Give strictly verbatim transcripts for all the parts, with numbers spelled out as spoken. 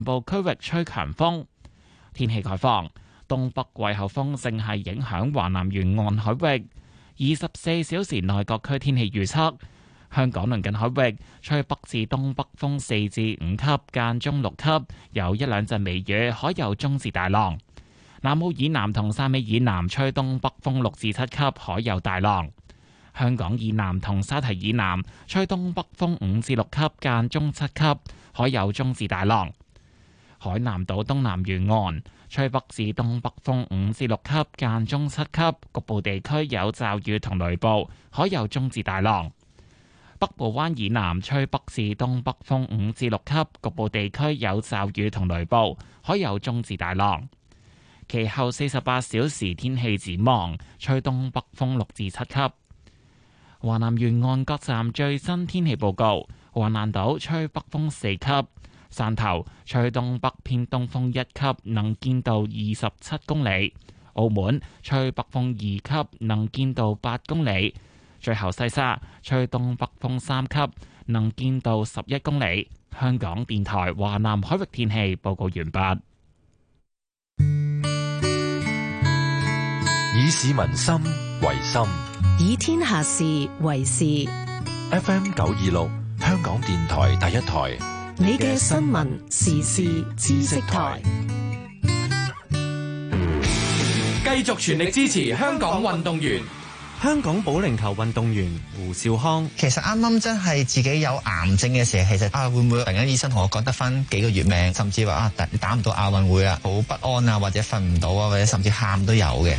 部區域吹強風。天氣概況，東北季候風正係影響華南沿岸海域。二十四小時內各區天氣預測：香港鄰近海域吹北至東北風四至五級，間中六級，有一兩陣微雨，海有中至大浪。南澳以南同汕尾以南吹東北風六至七級，海有大浪。香港以南同沙堤以南吹東北風五至六級，間中七級，海有中至大浪。海南島東南沿岸吹北至東北風五至六級，間中七級，局部地區有驟雨同雷暴，海有中至大浪。北部灣以南吹北至東北風五至六級，局部地區有驟雨同雷暴，海有中至大浪。其後四十八小時天氣展望，吹東北風六至七級。華南沿岸各站最新天氣報告：橫瀾島吹北風四級，汕頭吹東北偏東風一級，能見度二十七公里；澳門吹北風二級，能見度八公里。最後西沙吹東北風三級，能見度十一公里。香港電台華南海域天氣報告完畢。 以市民心為心， 以天下事為事。 F M 九二六，香港電台第一台， 你嘅新聞時事知識台， 繼續全力支持香港運動員。 香港保齡球運動員胡兆康， 其實啱啱真係自己有癌症嘅時候，其實啊會唔會突然間醫生同我講得翻幾個月命，甚至話啊打打唔到亞運會啊，好不安啊，或者瞓唔到啊，或者甚至喊都有嘅。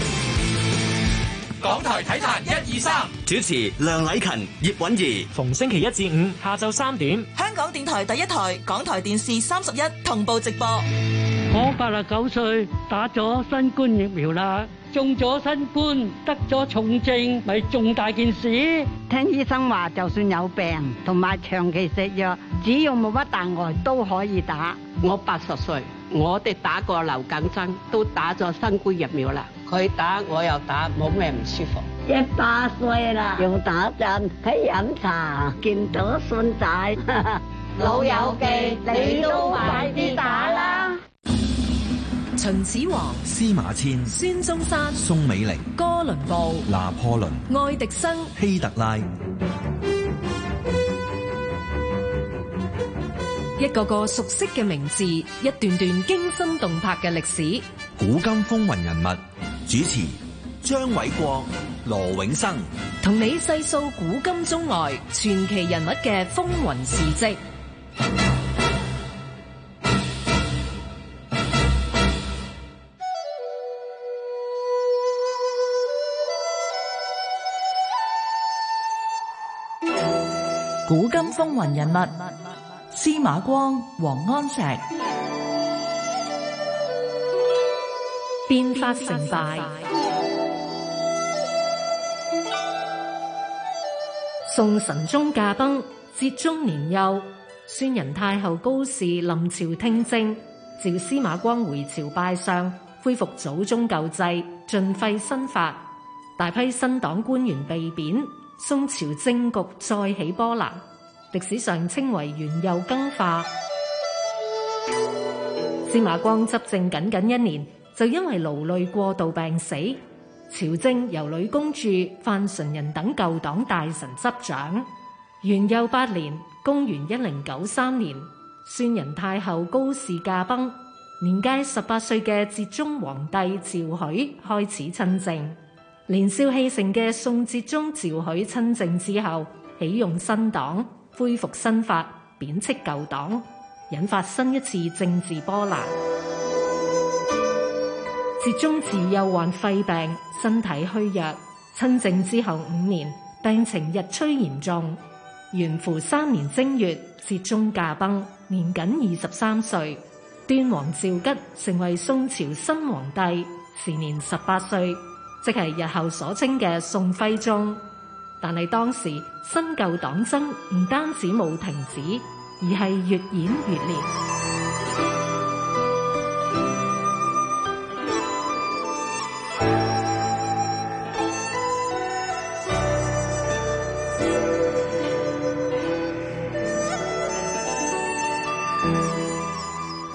港台體壇一二三， 主持梁禮勤、葉韻儀， 逢星期一至五下晝三點， 香港電台第一台、港台電視三十一同步直播。 我八十九歲，打咗新冠疫苗啦，中咗新冠，得咗重症，咪重大件事。 聽醫生話，就算有病同埋長期食藥，只要冇乜大礙都可以打。 我八十歲，我哋打過流感針，都打咗新冠疫苗啦。佢打我又打，冇咩唔舒服。 一百歲啦，又打針，喺飲茶，見到孫仔， 老友記，你都快啲打啦！ 秦始皇、 司馬遷、 孫中山、 宋美齡、 哥倫布、 拿破崙、 愛迪生、 希特拉， 一個個熟悉嘅名字，一段段驚心動魄嘅歷史。 古今風雲人物，主持張偉國、羅永生， 同你細數古今中外傳奇人物嘅風雲事跡。古今風雲人物，司馬光、王安石。變法成敗。宋神宗駕崩，哲宗年幼，宣仁太后高氏臨朝聽政，召司馬光回朝拜相，恢復祖宗舊制，盡廢新法。大批新黨官員被貶，宋朝政局再起波瀾，歷史上稱為元祐更化。司馬光執政僅僅一年，就因為勞累過度病死，朝政由呂公著、范純仁等舊黨大臣執掌。元祐八年，公元一零九三年，宣仁太后高氏駕崩，年屆十八歲嘅哲宗皇帝趙許開始親政。年少氣盛嘅宋哲宗趙許親政之後，起用新黨，恢復新法，貶斥舊黨，引發新一次政治波瀾。哲宗自幼患肺病，身體虛弱，親政之後五年，病情日趨嚴重。元符三年正月，哲宗駕崩，年僅二十三歲。端王趙吉成為宋朝新皇帝，時年十八歲，即係日後所稱嘅宋徽宗。但係當時新舊黨爭唔單止冇停止，而係越演越烈。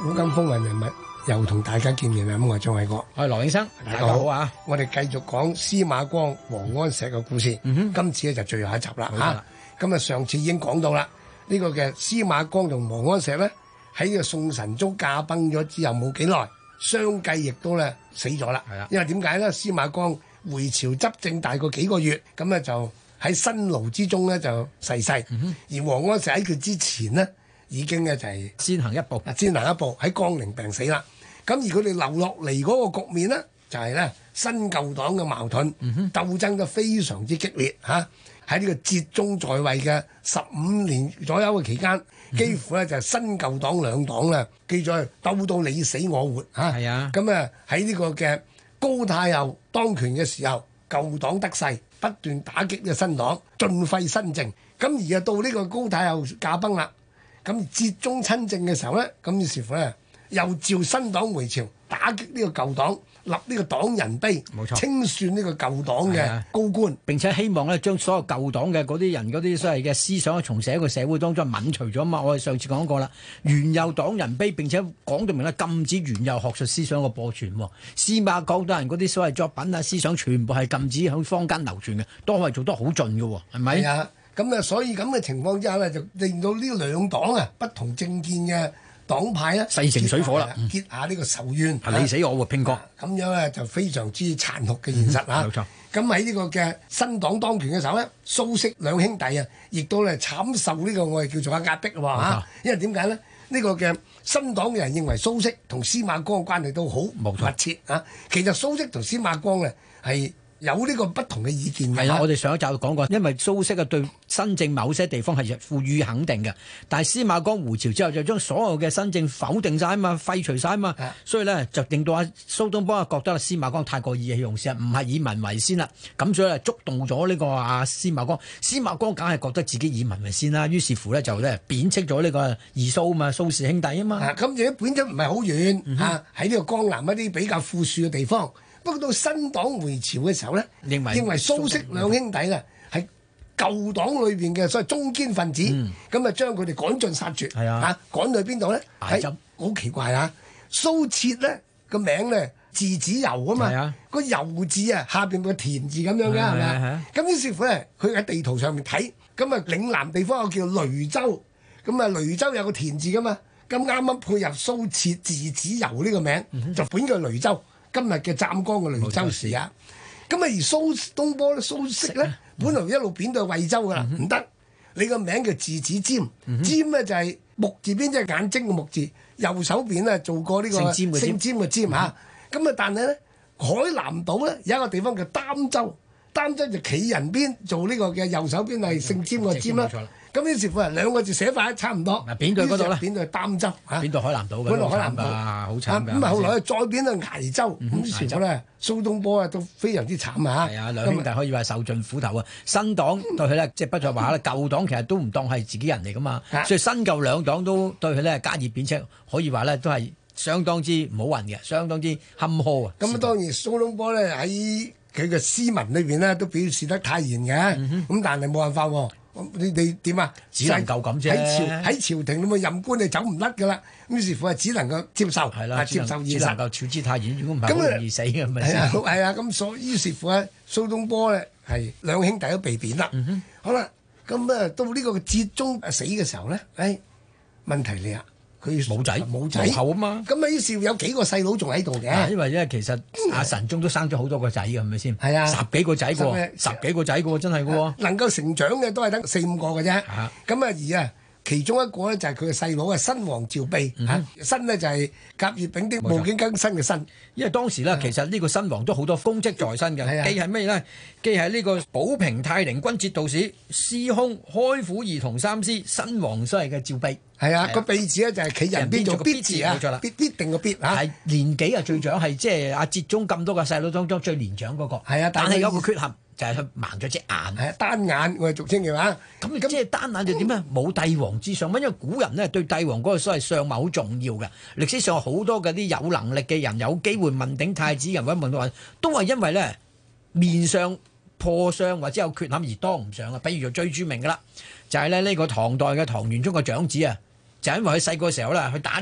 古今風雲人物又同大家見面啦！咁我係張偉國， 我係羅永生， 大家好啊！ 我哋繼續講司馬光、王安石嘅故事。嗯、今次咧就最後一集啦嚇。咁啊，上次已經講到啦，呢、這個嘅司馬光同王安石咧喺呢個宋神宗駕崩咗之後冇幾耐，相繼亦都咧死咗啦。係啊，因為點解咧？司馬光回朝執政大概幾個月，咁咧就喺辛勞之中咧就逝世。嗯、而王安石喺佢之前呢，已經咧就係先行一步，先行一步喺江陵病死啦。咁而佢哋留落嚟嗰個局面呢，就係、是、咧新舊黨嘅矛盾、嗯、鬥爭得非常之激烈嚇。喺呢個哲宗在位嘅十五年左右嘅期間，嗯、幾乎咧就係新舊黨兩黨咧，記咗去鬥到你死我活嚇。係啊，咁啊喺呢個嘅高太后當權嘅時候，舊黨得勢，不斷打擊呢個新黨，盡廢新政。咁而啊到呢個高太后駕崩啦，咁哲宗親政嘅時候咧，咁於是乎咧。又召新黨回朝，打擊呢個舊黨，立呢個黨人碑，冇錯，清算呢個舊黨嘅高官， 並且希望咧將所有舊黨嘅嗰啲人嗰啲所謂嘅思想從社個社會當中泯除咗嘛。我哋上次講過啦，原有黨人碑，並且講到明咧禁止原有學術思想嘅播傳。司馬光等人嗰啲所謂作品啊思想，全部係禁止喺坊間流傳嘅，都係做得好盡嘅，係咪？係啊， 咁啊，所以咁嘅情況之下咧，就令到呢兩黨啊不同政見嘅黨派咧勢成水火啦， 結下呢個仇怨， 係你死我活拼過， 咁樣咧就非常之殘酷嘅現實嚇。冇錯。咁喺呢個嘅新黨當權嘅時候咧，蘇軾兩兄弟啊，亦都咧慘受呢個我哋叫做壓迫喎嚇。因為點解咧？呢個嘅新黨嘅人認為蘇軾同司馬光嘅關係都好密切嚇。其實蘇軾同司馬光咧係有呢個不同嘅意見嘅。係啦，我哋上一集講過，因為蘇軾啊對新政某些地方係賦予肯定嘅，但係司馬光回朝之後就將所有嘅新政否定晒啊嘛，廢除晒啊嘛，所以咧就令到阿蘇東坡啊覺得司馬光太過意氣用事，唔係以民為先啦，咁所以咧觸動咗呢個阿司馬光，司馬光梗係覺得自己以民為先啦，於是乎咧就咧貶斥咗呢個二蘇啊嘛，蘇氏兄弟啊嘛。 咁而家貶斥唔係好遠嚇，喺呢個江南一啲比較富庶嘅地方。不過到新黨回朝嘅時候咧，認為認為蘇軾兩兄弟咧係舊黨裏邊嘅所謂中堅分子，咁啊將佢哋趕盡殺絕，嚇、啊、趕去邊度咧？係好奇怪啊！蘇轍咧個名咧字子游啊嘛，個游字啊下邊個田字咁樣嘅係咪啊？咁於是乎咧，佢喺地圖上面睇，咁啊嶺南地方有叫雷州，咁啊雷州有個田字噶嘛，咁啱啱配合蘇轍字子游呢個名，嗯、就本叫雷州。今日嘅湛江嘅雷州市啊，咁啊而蘇東坡咧、蘇軾咧，本來一路貶到惠州噶啦，唔得、嗯，你個名叫字子瞻，瞻咧就係木字邊即係眼睛嘅木字，右手邊咧做過呢個姓詹嘅詹嚇，咁啊但係咧海南島咧有一個地方叫儋州，儋州就企人邊做呢個嘅右手邊係姓詹嘅詹啦。咁於是乎啊，兩個字寫法差唔多。嗱，貶到嗰度啦，貶到儋州嚇，貶到海南島嘅，貶到海南島啊，好慘㗎。咁啊，後來再貶到崖州，咁於是乎咧，蘇東坡啊都非常之慘啊。係啊，兩兄弟可以話受盡苦頭啊。新黨對佢咧，即係不在話啦。舊黨其實都唔當係自己人嚟噶嘛，所以新舊兩黨都對佢咧加以貶斥，可以話咧都係相當之唔好運嘅，相當之坎坷啊。咁當然蘇東坡咧喺佢嘅詩文裏邊咧都表示得太嚴嘅，咁但係冇辦法喎。你你點啊？只能夠咁啫。喺朝喺朝廷咁啊，任官你走唔甩噶啦。於是乎啊，只能夠接受，係啦，接受現實。只能夠處之泰然，如果唔係好容易死嘅咪先。係啊，係啊，咁所於是乎啊，蘇東坡咧係兩兄弟都被貶啦。嗯、好啦，咁啊到呢個哲宗死嘅時候咧，誒、哎、問題嚟啊！佢冇仔冇仔後啊嘛，咁啊於是有幾個細佬仲喺度嘅，因為咧其實阿神宗都生咗好多個仔嘅，係咪先？係啊，十幾個仔喎，十幾個仔嘅喎，真係嘅喎，能夠成長嘅都係得四五個嘅啫。咁啊而啊其中一個咧就係佢嘅細佬啊，新王趙毖嚇，新咧就係甲乙丙丁戊己庚辛嘅辛。因為當時咧其實呢個新王都好多功績在身嘅，既係咩咧？既係呢個保平太寧軍節度使、司空、開府儀同三司，新王所謂嘅趙毖。係啊，個毖字咧就係企人邊做必字啊，冇錯啦，必必定個必嚇。係年紀啊最長係即係阿哲宗咁多個細佬當中最年長嗰個。係啊，但係有個缺陷。就係佢盲咗隻眼，係啊，單眼我哋俗稱嘅話，咁咁即係單眼就點咧？冇帝王之相，因為古人咧對帝王嗰個所謂相貌好重要嘅。歷史上好多嗰啲有能力嘅人有機會問鼎太子人或者問到話，都係因為咧面相破相或者有缺陷而當唔上啊。比如就最著名嘅啦，就係咧呢個唐代嘅唐玄宗嘅長子啊，就因為佢細個時候咧去打獵。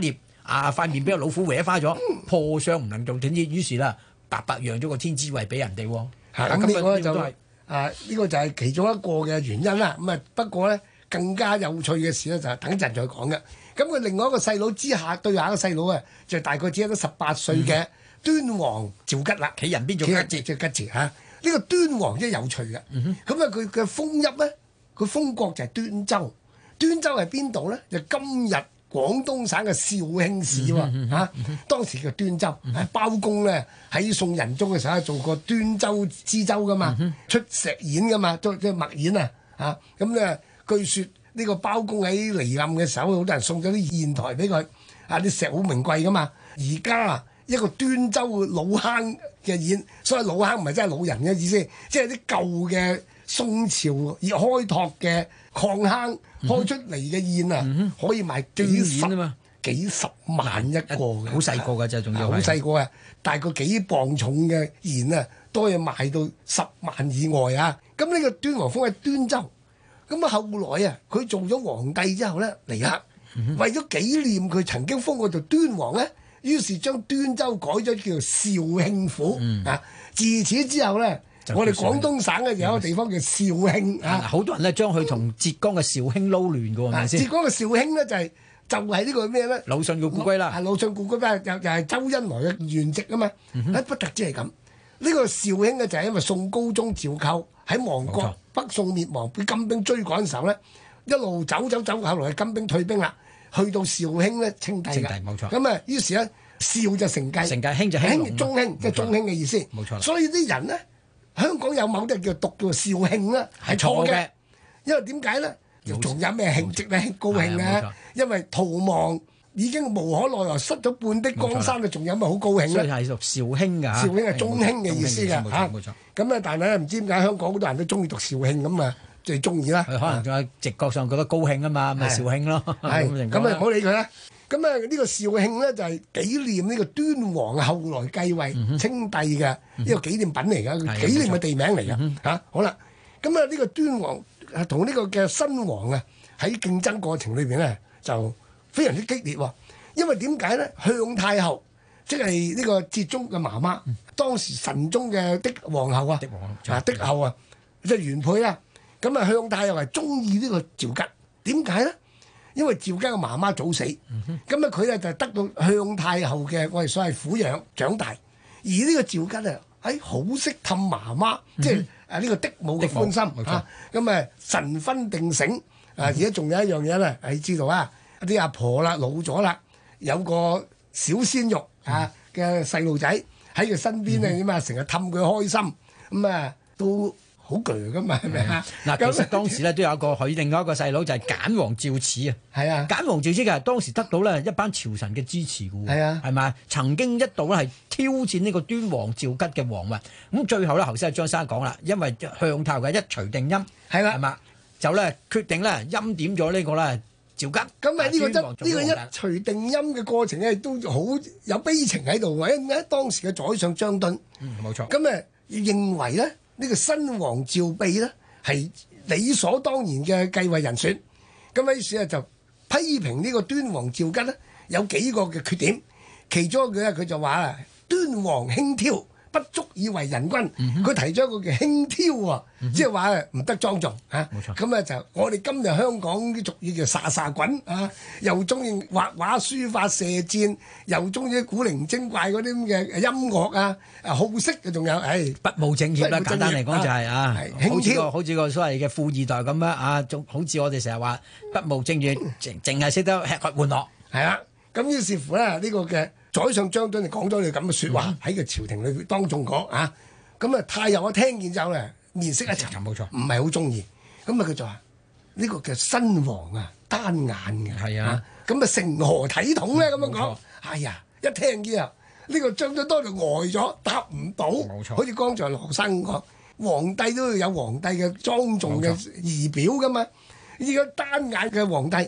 啊塊面俾個老虎搲花咗，破相唔能做天子，於是啦，白白讓咗個天子位俾人哋喎。 咁呢個就啊呢個就係其中一個嘅原因啦。咁啊不過咧更加有趣嘅事咧就係等陣再講嘅。咁佢另外一個細佬之下對下個細佬啊，就大概只係得十八歲嘅端王趙吉啦。 企人邊做吉字？ 即係吉字嚇。呢個端王真係有趣嘅。咁啊佢嘅封邑咧，佢封國就係端州。端州係邊度咧？就今日廣東省嘅肇慶市喎嚇。當時叫端州。包公咧喺宋仁宗嘅時候做過端州知州噶嘛，出石演噶嘛，即係墨演啊嚇。咁咧據説。呢個包公喺離任嘅時候，好多人送咗啲硯台俾佢，啊啲石好名貴噶嘛。而家啊一個端州老坑嘅硯，所以老坑唔係真係老人嘅意思，即係啲舊嘅宋朝而開拓嘅礦坑開出嚟嘅硯啊，嗯、可以賣幾十啊嘛，幾十萬一個嘅， 好細個㗎啫，仲要好細個啊，大概幾磅重嘅硯啊，都可以賣到十萬以外啊。咁呢個端王封喺端州。咁啊，後來啊，佢做咗皇帝之後咧，嚟啦，嗯、為咗紀念佢曾經封過做端王咧，於是將端州改咗叫做肇慶府、嗯、啊。自此之後咧，我哋廣東省嘅有一個地方叫肇慶啊。 好多人咧將佢同浙江嘅紹興撈亂嘅喎，係咪先？ 浙江嘅紹興咧就係、是、就係、是、呢個咩咧？ 魯迅嘅故居啦， 係魯迅故居啦，又又係周恩來嘅原籍啊嘛。嗯、不特止係咁，呢、這個紹興咧就係因為宋高宗趙構喺亡國。北宋滅亡，俾金兵追趕嘅時候咧，一路走走走，後來金兵退兵啦，去到紹興咧稱帝㗎。稱帝冇錯。咁啊，於是咧紹就承繼， 承繼興就興中興，即係中興嘅意思。 冇錯。 所以啲人咧，香港有某啲叫讀叫紹興啦，係錯嘅。因為點解咧？仲有咩慶祝咧？高興啊！因為逃亡已經無可奈何，失咗半壁江山啊，仲有咩好高興咧？ 所以係讀紹興㗎。 紹興係中興嘅意思㗎嚇。 冇錯。 咁咧，但係咧，唔知點解香港好多人都中意讀肇慶咁啊，最中意啦。 可能仲有直覺上覺得高興啊嘛，咪肇慶咯。 係咁啊，唔好理佢啦。咁啊，呢個肇慶咧就係紀念呢個端王後來繼位稱帝嘅呢個紀念品嚟㗎，紀念嘅地名嚟㗎嚇。好啦，咁啊呢個端王同呢個嘅新王啊喺競爭過程裏邊咧就非常之激烈喎。因為點解咧？向太后即係呢個哲宗嘅媽媽。當時神宗嘅的皇后啊，的皇后啊，的后啊，即係原配啦。咁啊，向太后係中意呢個趙吉，點解咧？因為趙吉嘅媽媽早死，咁啊佢咧就得到向太后嘅我哋所謂撫養長大。而呢個趙吉啊，喺好識氹媽媽，即係啊呢個的母嘅歡心啊。咁啊神分定繩啊，而家仲有一樣嘢咧，你知道啊？啲阿婆啦老咗啦，有個小鮮肉啊嘅細路仔。喺佢身邊啊，點啊，成日氹佢開心，咁啊都好攰噶嘛，係咪啊？ 嗱，其實當時咧都有一個佢另外一個細佬就係簡王趙始啊。 係啊， 簡王趙始嘅當時得到咧一班朝臣嘅支持嘅喎。 係啊， 係咪？曾經一度咧係挑戰呢個端王趙吉嘅皇位，咁最後咧頭先阿張生講啦，因為向太后嘅一錘定音， 係啦， 係嘛，就咧決定咧欽點咗呢個咧。趙吉咁啊！呢個一呢個一錘定音嘅過程咧，都好有悲情喺度嘅。因為當時嘅宰相張敦， 嗯，冇錯。 咁誒認為咧，呢個新王趙泌咧係理所當然嘅繼位人選。咁於是咧就批評呢個端王趙吉咧有幾個嘅缺點，其中一句咧佢就話啊，端王輕佻，不足以為人君。佢、嗯、提咗一個叫輕佻喎，即係話唔得莊重嚇。冇錯。咁啊就我哋今日香港啲俗語叫沙沙滾啊，又中意畫畫書法射箭，又中意古靈精怪嗰啲咁嘅音樂啊，啊好色嘅仲有，唉不務正業啦，簡單嚟講就係啊，好似個好似個所謂嘅富二代咁樣啊，仲好似我哋成日話不務正業，淨淨係識得吃喝玩樂。 係啦，咁於是乎咧呢個嘅。宰相張敦就講咗句咁嘅説話喺個朝廷裏當眾講啊，咁啊太后啊聽見之後咧面色一沉，冇錯，唔係好中意，咁啊佢就話呢個叫新王啊單眼嘅，係啊，咁啊成何體統咧咁樣講，哎呀一聽之後呢個張敦當就呆咗，答唔到，冇錯，好似剛才羅生講，皇帝都要有皇帝嘅莊重嘅儀表噶嘛，呢個單眼嘅皇帝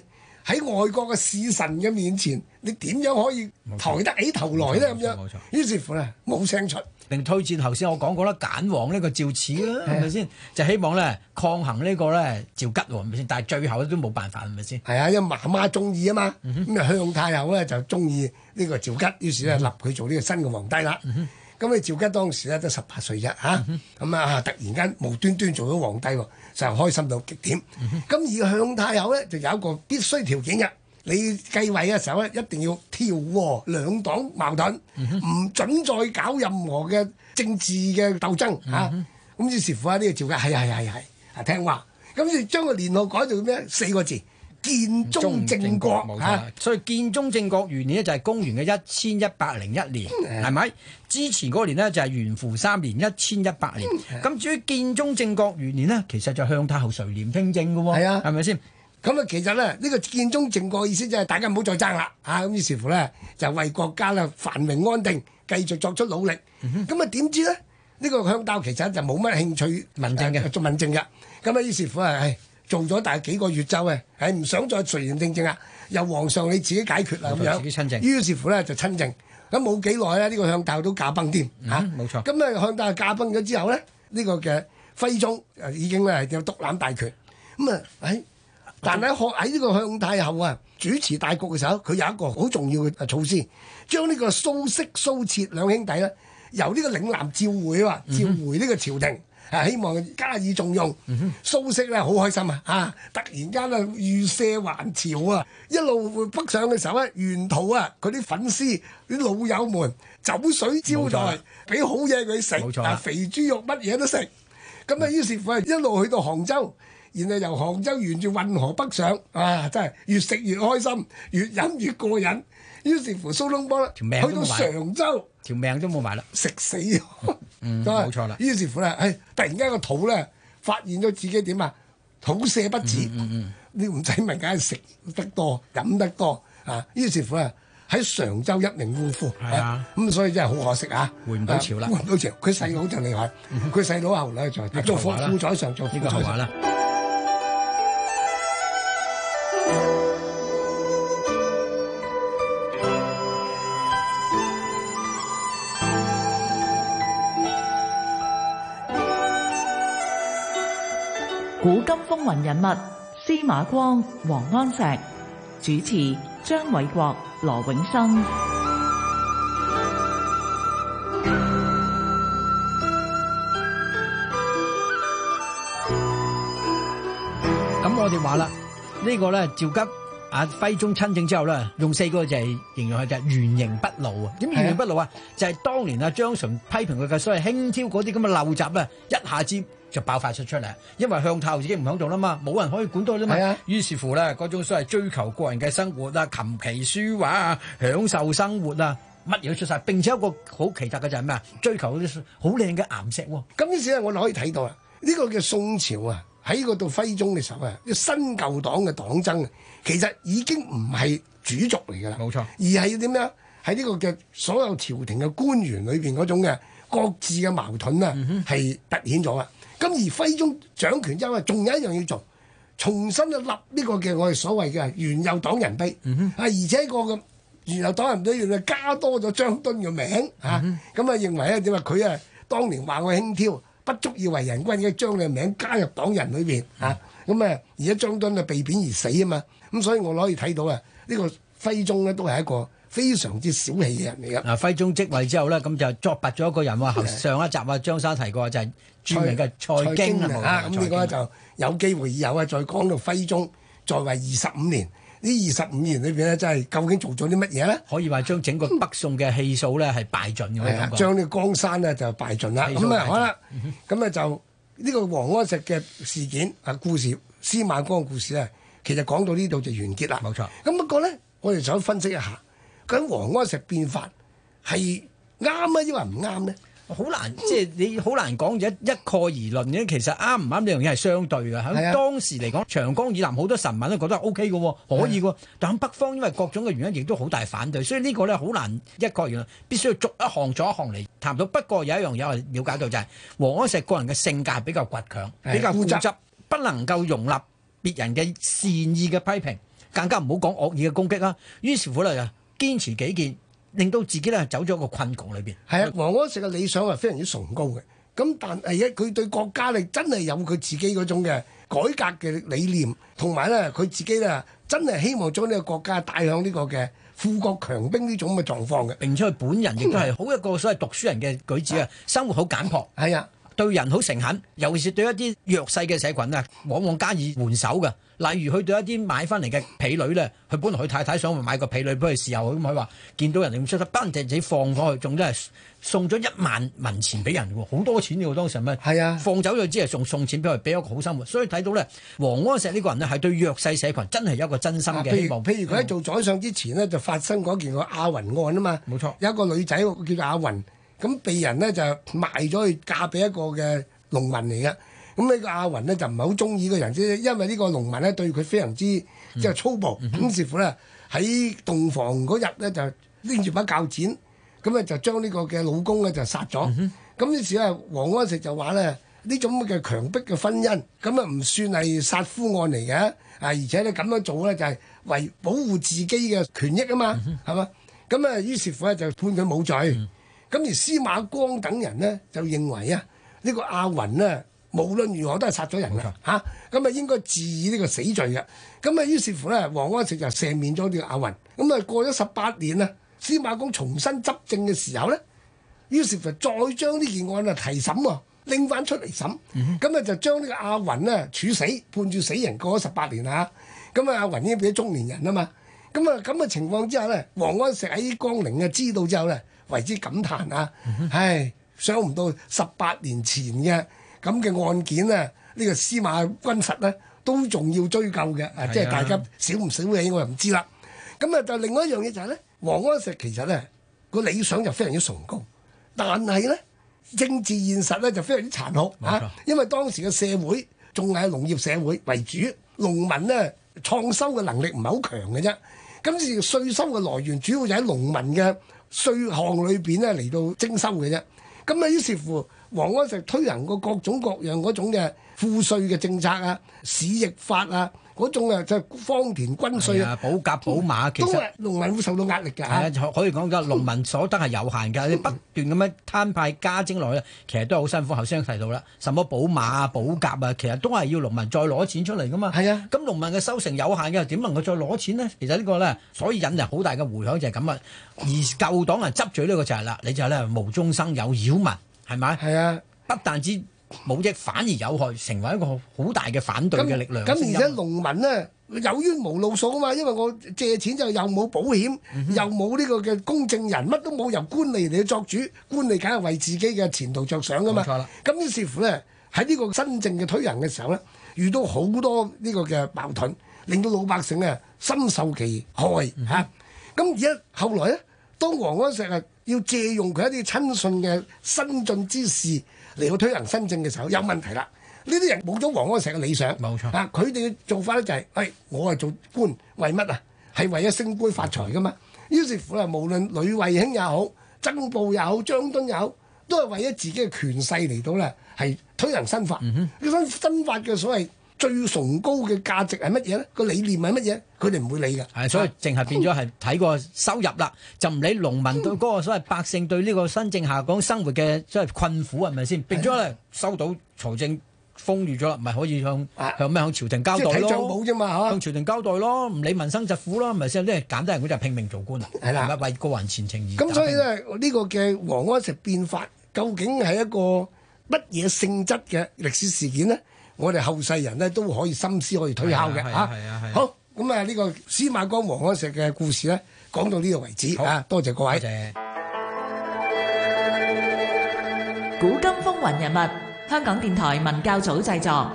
喺外國嘅使臣嘅面前，你點樣可以抬得起頭來咧？咁樣，於是乎咧冇聲出。 並推薦頭先我講過啦，簡王呢個趙恥啦，係咪先？就希望咧抗衡呢個咧趙吉喎，係咪先？但係最後都冇辦法，係咪先？ 係啊，因為媽媽中意啊嘛，咁啊向太后咧就中意呢個趙吉，於是咧立佢做呢個新嘅皇帝啦。咁你趙吉當時咧得十八歲啫嚇，咁啊突然間無端端做咗皇帝喎，就開心到極點。咁而向太后咧就有一個必須條件嘅。你繼位嘅時候咧，一定要調和兩黨矛盾，唔、嗯、準再搞任何嘅政治嘅鬥爭嚇。咁、嗯啊、於是乎啊，呢、這個趙吉係係係係啊聽話，咁就將個年號改做咩？四個字，建中正國嚇、啊。 所以建中正國元年呢，就係公元嘅一千一百零一年，係咪、嗯？之前嗰年呢，就係元符三年一千一百年。咁、嗯、至於建中正國元年呢，其實就向太后垂簾聽政嘅喎，係啊，係咪先？ 咁啊，其實咧，呢、這個建中正國嘅意思就係大家唔好再爭啦，嚇咁於是乎咧，就為國家咧繁榮安定繼續作出努力。咁啊點知咧？呢、這個向太后其實就冇乜興趣問政嘅， 做問政嘅。咁啊於是乎啊，係做咗大幾個月之後，係唔想再垂簾聽政啊，由皇上你自己解決啦咁樣。 自己親政。 於是乎咧就親政。咁冇幾耐咧，呢、這個向太后都駕崩添嚇。冇、 嗯、錯。 咁啊向太后駕崩咗之後咧，呢、這個嘅徽宗誒已經咧係有獨攬大權。咁啊喺但喺學喺呢個向太后啊主持大局嘅時候，佢有一個好重要嘅措施，將呢個蘇軾、蘇轍兩兄弟咧由呢個嶺南召回啊，召回呢個朝廷，啊、嗯、希望加以重用。嗯、蘇軾咧好開心啊！啊突然間啊御赦還朝啊，一路北上嘅時候咧，沿途啊佢啲粉絲啲老友們酒水招待，俾好嘢佢食，啊肥豬肉乜嘢都食。咁啊於是乎啊一路去到杭州。然後由杭州沿住運河北上，啊！真係越食越開心，越飲越過癮。於是乎蘇東坡咧，去到常州， 條命都冇埋啦， 食死咗。 嗯，冇錯啦。 於是乎咧，誒、哎，突然間個肚咧發現咗自己點啊，肚瀉不止。嗯嗯，你唔使問，梗係食得多、飲得多啊。於是乎咧，喺常州一命嗚呼。係啊，咁、啊、所以真係好可惜啊，回唔到朝啦。回唔到朝，佢細佬就厲害，佢細佬後來就做副副宰相，做副宰相啦。 古今風雲人物，司馬光、王安石。主持張偉國、羅永生。 咁我哋話啦，呢個咧趙吉啊徽宗親政之後咧，用四個字係形容佢就係原形不露啊。點原形不露啊？就係、是、當年啊張純批評佢嘅所謂輕佻嗰啲咁嘅陋習咧，一下子就爆發出出嚟，因為向太后已經唔響度啦嘛，冇人可以管到啦嘛。啊、於是乎咧，嗰種所謂追求個人嘅生活啊、琴棋書畫啊、享受生活啊，乜嘢都出晒。並且有一個好奇特嘅就係咩啊？追求嗰啲好靚嘅岩石喎。 咁於是咧，我哋可以睇到啊，呢、這個叫宋朝啊，喺嗰度徽宗嘅時候啊，新舊黨嘅黨爭啊，其實已經唔係主軸嚟㗎啦。冇錯，而係點樣喺呢個嘅所有朝廷嘅官員裏邊嗰種嘅各自嘅矛盾啊，係、嗯、突顯咗啊。咁而徽宗掌權之後啊，仲有一樣要做，重新去立呢個嘅我哋所謂嘅元祐黨人碑，啊、嗯，而且個嘅元祐黨人碑要加多咗張敦嘅名，嚇、嗯，咁啊認為咧點啊佢啊當年話我輕佻，不足以為人君嘅，將你嘅名加入黨人裏邊，嚇、嗯，咁啊而家張敦啊被貶而死啊嘛，咁所以我可以睇到啊，呢、這個徽宗咧都係一個非常之小氣嘅人嚟噶。 嗱，徽宗即位之後咧，咁就作拔咗一個人喎。上一集啊，張生提過就係、是、著名嘅蔡京啊。咁呢個就有機會以後啊，再講到徽宗在位二十五年。呢二十五年裏邊咧，真係究竟做咗啲乜嘢咧？可以話將整個北宋嘅氣數咧係敗盡嘅。係啊， 將呢個江山咧就敗盡啦。咁啊好啦，咁啊就呢個王安石嘅事件啊故事，司馬光嘅故事咧，其實講到呢度就完結啦。冇錯。咁不過咧，我哋想分析一下。究竟王安石變法係啱啊，抑或唔啱咧？ 好難，即係你好難講一一概而論嘅。其實啱唔啱呢樣嘢係相對嘅。喺當時嚟講，長江以南好多臣民都覺得 O K 嘅，可以嘅。但喺北方，因為各種嘅原因，亦都好大反對，所以呢個咧好難一概而論，必須要逐一項逐一項嚟談到。不過有一樣嘢我了解到就係、是、王安石個人嘅性格比較倔強，比較固執，不能夠容納別人嘅善意嘅批評。 更加唔好講惡意嘅攻擊啦。於是乎咧，就堅持己見，令到自己咧走咗個困局裏邊。 係啊，王安石嘅理想係非常之崇高嘅。咁但係咧，佢對國家咧真係有佢自己嗰種嘅改革嘅理念，同埋咧佢自己咧真係希望將呢個國家帶向呢個嘅富國強兵呢種咁嘅狀況嘅。 並且佢本人亦都係好一個所謂讀書人嘅舉止啊，生活好簡樸。 係啊。 對人好誠懇，尤其是對一啲弱勢嘅社群啊，往往加以援手嘅。例如佢對一啲買翻嚟嘅婢女咧，佢本來佢太太想買個婢女俾佢侍候，咁佢話見到人哋咁出得，不能自己放咗去，仲真係送咗一萬文錢俾人喎，好多錢嘅喎當時咩？ 係啊， 放走咗之後仲送錢俾佢，俾一個好生活。所以睇到咧，王安石呢個人呢，係對弱勢社群真係有一個真心嘅希望。 譬如佢喺做宰相之前呢，就發生嗰件個亞雲案啊嘛。 冇錯， 有一個女仔叫做亞雲。咁被人咧就賣咗去嫁俾一個嘅農民嚟嘅，咁呢個亞雲咧就唔係好中意個人啫，因為呢個農民咧對佢非常之即係粗暴，咁、嗯、似乎咧喺洞房嗰日咧就拎住把鉸剪，咁咧就將呢個嘅老公咧就殺咗。咁、嗯、於是咧王安石就話咧呢種嘅強迫嘅婚姻，咁啊唔算係殺夫案嚟嘅，啊而且咧咁樣做咧就係為保護自己嘅權益啊嘛，係、嗯、嘛？咁啊於是乎咧就判佢冇罪。嗯咁而司馬光等人呢，就認為啊，呢、這個亞雲呢，無論如何都係殺咗人嘅嚇，咁啊應該治以呢個死罪嘅。咁啊於是乎呢，王安石就赦免咗呢個亞雲。咁啊過咗十八年啊，司馬光重新執政嘅時候呢，於是乎再將呢件案啊提審喎，拎翻出嚟審。咁、嗯、啊就將呢個亞雲呢處死，判住死刑，過咗十八年啊。咁啊亞雲已經變咗中年人啊嘛。咁啊咁嘅情況之下呢，王安石喺江陵啊知道之後呢，為之感嘆啊！嗯、唉，想唔到十八年前嘅咁嘅案件啊，呢、呢個司馬軍閥咧都仲要追究嘅，啊，即係大家少唔少嘅，我又唔知啦。咁啊，就另外一樣嘢就係咧，王安石其實咧個理想就非常之崇高，但係咧政治現實咧就非常之殘酷啊！因為當時嘅社會仲係農業社會為主，農民咧創收嘅能力唔係好強嘅啫。咁至稅收嘅來源主要就喺農民嘅稅項裏邊咧嚟到徵收嘅啫，咁啊於是乎王安石推行過各種各樣嗰種嘅賦稅嘅政策啊、市役法啊嗰種啊，就荒田均稅啊、 保甲保馬，其實都係農民會受到壓力㗎。 係啊，可以講㗎，農民所得係有限㗎，你不斷咁樣攤派加徵落去，其實都係好辛苦。頭先提到啦，什麼保馬啊、保甲啊，其實都係要農民再攞錢出嚟㗎嘛。係啊，咁農民嘅收成有限嘅，點能夠再攞錢呢？其實呢個咧，所以引嚟好大嘅迴響就係咁啊。而舊黨人執住呢個就係啦，你就係咧無中生有擾民，係咪？係啊，不但止冇益，反而有害，成為一個好大嘅反對嘅力量。咁而且農民呢，有冤無路訴啊嘛，因為我借錢就又冇保險，嗯、又冇呢個嘅公證人，乜都冇，由官吏嚟作主，官吏梗係為自己嘅前途着想噶嘛。冇錯啦。咁於是乎咧，喺呢個新政嘅推行嘅時候咧，遇到好多呢個嘅矛盾，令到老百姓咧深受其害嚇。咁而家後來咧，當王安石啊要借用佢一啲親信嘅新進之士嚟到推行新政嘅時候，有問題啦。呢啲人冇咗王安石嘅理想，冇錯啊！佢哋嘅做法咧就係、是，誒、哎，我係做官為乜啊？係為咗升官發財噶嘛。於是乎啊，無論呂衛卿也好、曾布也好、張敦也好，都係為咗自己嘅權勢嚟到咧，係推行新法。呢、嗯、新新法嘅所謂最崇高嘅價值係乜嘢咧？個理念係乜嘢？佢哋唔會理嘅。係，所以淨係變咗係睇個收入啦，就唔理農民對嗰個所謂百姓對呢個新政下講生活嘅所謂困苦係咪先？變咗咧收到財政豐裕咗啦，咪可以向、啊、向咩向朝廷交代咯？即係睇帳簿啫嘛，嚇！向朝廷交代咯，唔理民生疾苦咯，咪先？即係簡單嚟講就係拼命做官啊！係啦，為個人前程而咁，所以咧呢、呢個嘅王安石變法究竟係一個乜嘢性質嘅歷史事件呢？我哋後世人咧都可以深思，可以推敲嘅嚇。好，咁啊呢個司馬光、王安石嘅故事咧，講到呢度為止啊！多謝各位。多謝。 古今風雲人物，香港電台文教組製作。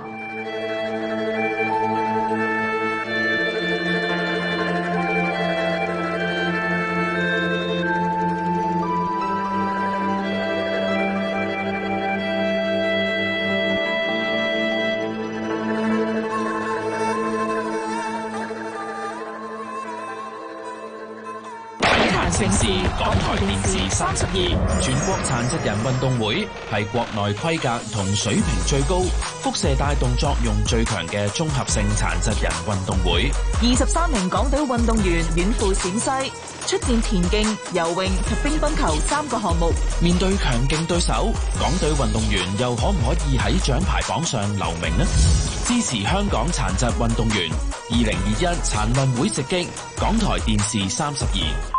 城市二，港台電視三十二。 全國殘疾人運動會係國內規格同水平最高、輻射帶動作用最強嘅綜合性殘疾人運動會。 二十三名港隊運動員遠赴陝西，出戰田徑、游泳及乒乓球三個項目。 面對強勁對手，港隊運動員又可唔可以喺獎牌榜上留名呢？支持香港殘疾運動員，二零二一殘運會直擊，港台電視三十二。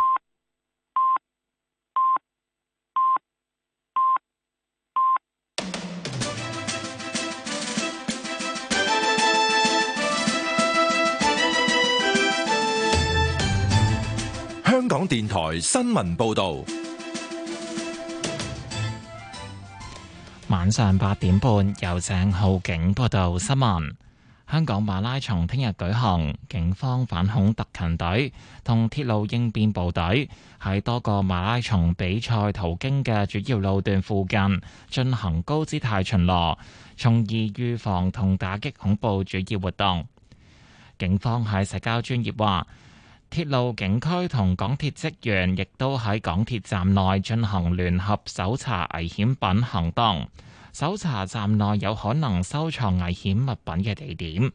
香港電台新聞報道， 晚上八點半由鄭浩景報道新聞。香港馬拉松聽日舉行，警方反恐特勤隊同鐵路應變部隊喺多個馬拉松比賽途經嘅主要路段附近進行高姿態巡邏，從而預防同打擊恐怖主義活動。警方喺社交專頁話，鐵路警區同港鐵職員亦都喺港鐵站內進行聯合搜查危險品行動，搜查站內有可能收藏危險物品嘅地點。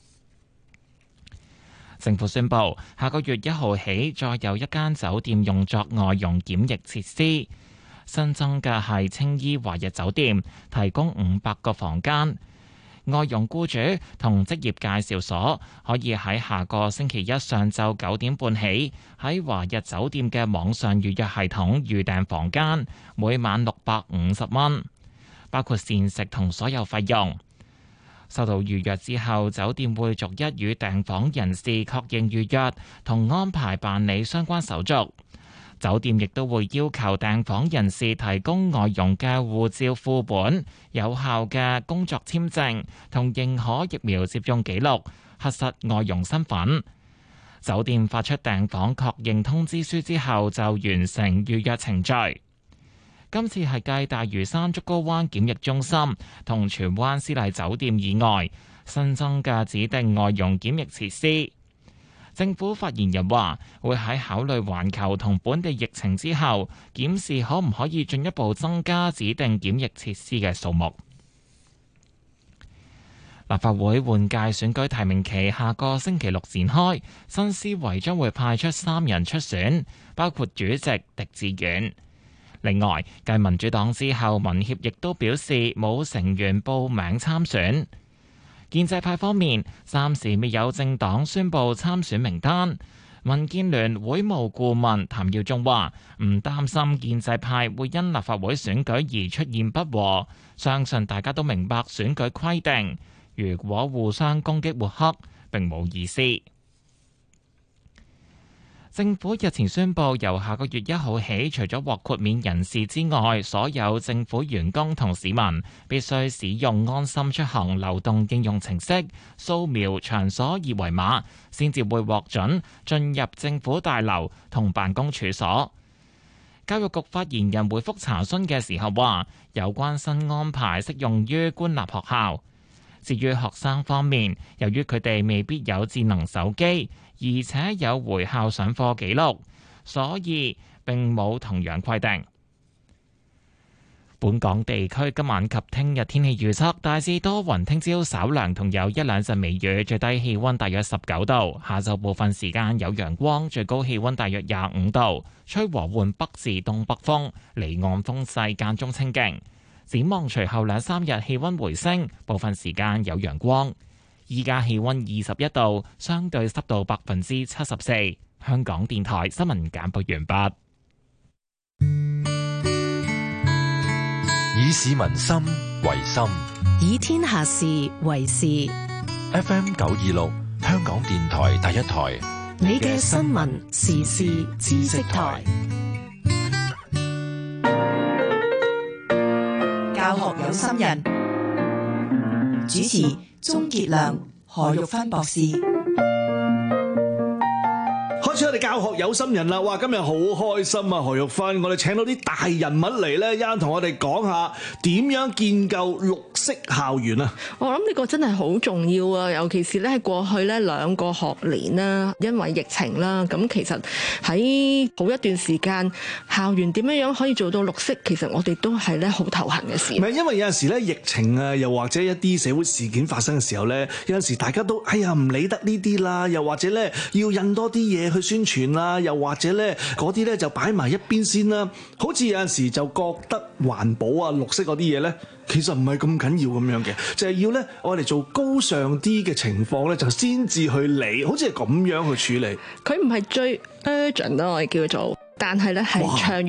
政府宣布，下個月一號起，再有一間酒店用作外傭檢疫設施，新增嘅係青衣華日酒店，提供五百個房間。外傭僱主同職業介紹所可以喺下個星期一上晝九點半起，喺華日酒店嘅網上預約系統預訂房間，每晚六百五十蚊，包括膳食同所有費用。收到預約之後，酒店會逐一與訂房人士確認預約同安排辦理相關手續。酒店亦都會要求訂房人士提供外傭嘅護照副本、有效嘅工作簽證同認可疫苗接種記錄，核實外傭身份。酒店發出訂房確認通知書之後，就完成預約程序。今次係繼大嶼山竹篙灣檢疫中心同荃灣絲麗酒店以外，新增嘅指定外傭檢疫設施。政府發言人話，會喺考慮環球同本地疫情之後，檢視可唔可以進一步增加指定檢疫設施嘅數目。立法會換屆選舉提名期下個星期六展開，新思維將會派出三人出選，包括主席狄志遠。另外，繼民主黨之後，民協亦都表示冇成員報名參選。建制派方面，暫時未有政黨宣布參選名單。民建聯會務顧問譚耀宗話：唔擔心建制派會因立法會選舉而出現不和，相信大家都明白選舉規定，如果互相攻擊抹黑，並冇意思。政府日前宣布，由下個月一號起，除咗獲豁免人士之外，所有政府員工同市民必須使用安心出行流動應用程式，掃描場所二維碼，先至會獲准進入政府大樓同辦公處所。教育局發言人回覆查詢嘅時候話，有關新安排適用於官立學校。至於學生方面，由於佢哋未必有智能手機，而且有回校上課記錄，所以並冇同樣規定。本港地區今晚及聽日天氣預測大致多雲，聽朝稍涼同有一兩陣微雨，最低氣溫大約十九度。下晝部分時間有陽光，最高氣溫大約廿五度，吹和緩北至東北風，離岸風勢間中清勁。展望隨後兩三日氣溫回升，部分時間有陽光。依家氣溫二十一度，相對濕度百分之七十四。香港電台新聞簡報完畢。 以市民心為心， 以天下事為事。 F M 九二六，香港電台第一台， 你嘅新聞時事知識台。 教學有心人，主持鍾傑良、何玉芬博士。 開始我哋哋教學有心人啦，哇！今日好開心啊，何玉芬，我哋請到啲大人物嚟咧，一陣同我哋講下點樣建構綠色校園啊！ 我諗呢個真係好重要啊，尤其是咧喺過去咧兩個學年啦，因為疫情啦，咁其實喺好一段時間，校園點樣樣可以做到綠色，其實我哋都係咧好頭痕嘅事。 唔係，因為有陣時咧疫情啊，又或者一啲社會事件發生嘅時候咧，有陣時大家都哎呀唔理得呢啲啦，又或者咧要印多啲嘢去宣傳啦，又或者咧嗰啲咧就擺埋一邊先啦。好似有陣時就覺得環保啊、綠色嗰啲嘢咧，其實唔係咁緊要咁樣嘅，就係要咧我哋做高尚啲嘅情況咧，就先至去理，好似係咁樣去處理。 佢唔係最 urgent 咯，我哋叫做，但係咧係長遠。